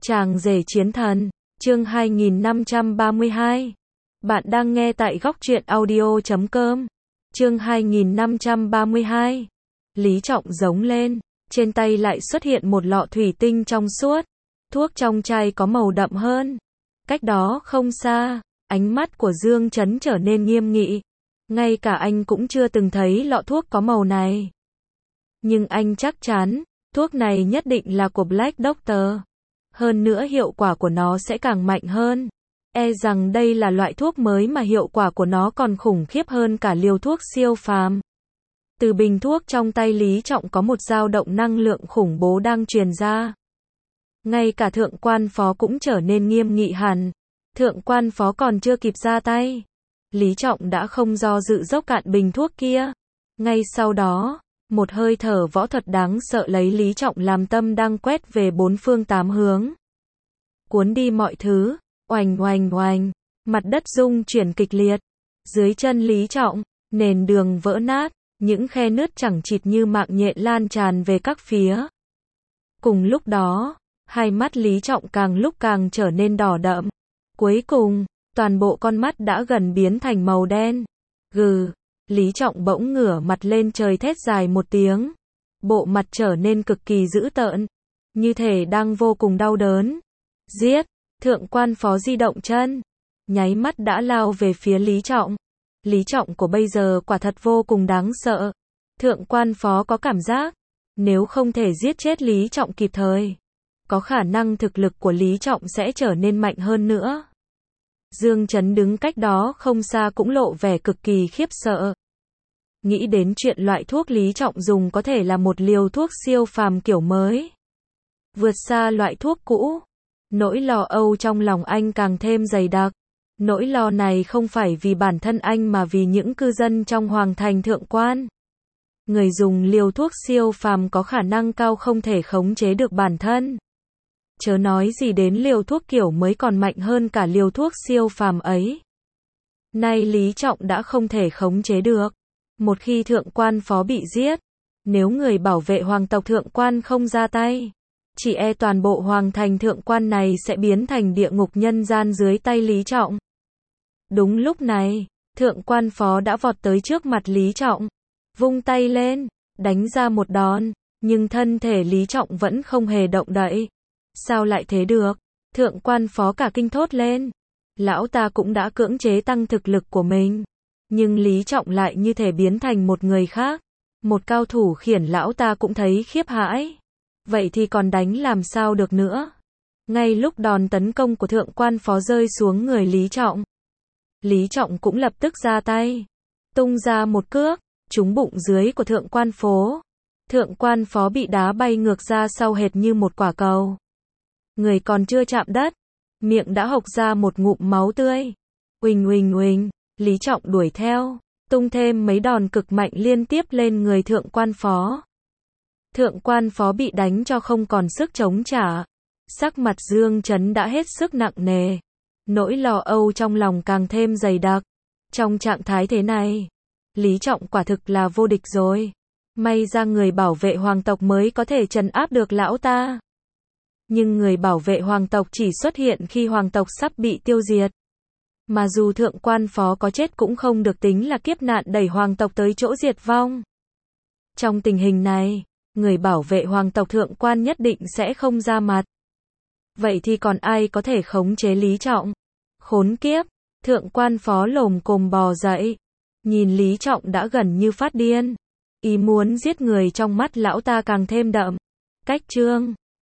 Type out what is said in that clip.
Chàng rể chiến thần, chương 2532. Bạn đang nghe tại góc truyện audio.com. Chương 2532. Lý Trọng giống lên, trên tay lại xuất hiện một lọ thủy tinh trong suốt. Thuốc trong chai có màu đậm hơn. Cách đó không xa, ánh mắt của Dương Chấn trở nên nghiêm nghị. Ngay cả anh cũng chưa từng thấy lọ thuốc có màu này. Nhưng anh chắc chắn, thuốc này nhất định là của Black Doctor. Hơn nữa hiệu quả của nó sẽ càng mạnh hơn. E rằng đây là loại thuốc mới mà hiệu quả của nó còn khủng khiếp hơn cả liều thuốc siêu phàm. Từ bình thuốc trong tay Lý Trọng có một dao động năng lượng khủng bố đang truyền ra. Ngay cả thượng quan phó cũng trở nên nghiêm nghị hẳn. Thượng quan phó còn chưa kịp ra tay. Lý Trọng đã không do dự dốc cạn bình thuốc kia. Ngay sau đó, một hơi thở võ thuật đáng sợ lấy Lý Trọng làm tâm đang quét về bốn phương tám hướng. Cuốn đi mọi thứ, oành oành oành, mặt đất rung chuyển kịch liệt. Dưới chân Lý Trọng, nền đường vỡ nát, những khe nứt chẳng chịt như mạng nhện lan tràn về các phía. Cùng lúc đó, hai mắt Lý Trọng càng lúc càng trở nên đỏ đậm. Cuối cùng, toàn bộ con mắt đã gần biến thành màu đen. Gừ, Lý Trọng bỗng ngửa mặt lên trời thét dài một tiếng. Bộ mặt trở nên cực kỳ dữ tợn, như thể đang vô cùng đau đớn. Giết! Thượng quan phó di động chân, nháy mắt đã lao về phía Lý Trọng. Lý Trọng của bây giờ quả thật vô cùng đáng sợ. Thượng quan phó có cảm giác, nếu không thể giết chết Lý Trọng kịp thời, có khả năng thực lực của Lý Trọng sẽ trở nên mạnh hơn nữa. Dương Chấn đứng cách đó không xa cũng lộ vẻ cực kỳ khiếp sợ. Nghĩ đến chuyện loại thuốc Lý Trọng dùng có thể là một liều thuốc siêu phàm kiểu mới, vượt xa loại thuốc cũ. Nỗi lo âu trong lòng anh càng thêm dày đặc. Nỗi lo này không phải vì bản thân anh mà vì những cư dân trong Hoàng thành Thượng quan. Người dùng liều thuốc siêu phàm có khả năng cao không thể khống chế được bản thân. Chớ nói gì đến liều thuốc kiểu mới còn mạnh hơn cả liều thuốc siêu phàm ấy. Nay Lý Trọng đã không thể khống chế được. Một khi thượng quan phó bị giết, nếu người bảo vệ hoàng tộc thượng quan không ra tay, chỉ e toàn bộ hoàng thành thượng quan này sẽ biến thành địa ngục nhân gian dưới tay Lý Trọng. Đúng lúc này, thượng quan phó đã vọt tới trước mặt Lý Trọng, vung tay lên, đánh ra một đòn, nhưng thân thể Lý Trọng vẫn không hề động đậy. Sao lại thế được? Thượng quan phó cả kinh thốt lên. Lão ta cũng đã cưỡng chế tăng thực lực của mình, nhưng Lý Trọng lại như thể biến thành một người khác. Một cao thủ khiển lão ta cũng thấy khiếp hãi. Vậy thì còn đánh làm sao được nữa? Ngay lúc đòn tấn công của thượng quan phó rơi xuống người Lý Trọng, Lý Trọng cũng lập tức ra tay, tung ra một cước, trúng bụng dưới của thượng quan phó. Thượng quan phó bị đá bay ngược ra sau hệt như một quả cầu. Người còn chưa chạm đất, miệng đã hộc ra một ngụm máu tươi. Uỳnh uỳnh uỳnh, Lý Trọng đuổi theo, tung thêm mấy đòn cực mạnh liên tiếp lên người thượng quan phó. Thượng quan phó bị đánh cho không còn sức chống trả. Sắc mặt Dương Chấn đã hết sức nặng nề. Nỗi lo âu trong lòng càng thêm dày đặc. Trong trạng thái thế này, Lý Trọng quả thực là vô địch rồi. May ra người bảo vệ hoàng tộc mới có thể trấn áp được lão ta. Nhưng người bảo vệ hoàng tộc chỉ xuất hiện khi hoàng tộc sắp bị tiêu diệt. Mà dù thượng quan phó có chết cũng không được tính là kiếp nạn đẩy hoàng tộc tới chỗ diệt vong. Trong tình hình này, người bảo vệ hoàng tộc thượng quan nhất định sẽ không ra mặt. Vậy thì còn ai có thể khống chế Lý Trọng? Khốn kiếp! Thượng quan phó lồm cồm bò dậy, nhìn Lý Trọng đã gần như phát điên. Ý muốn giết người trong mắt lão ta càng thêm đậm. Cách chương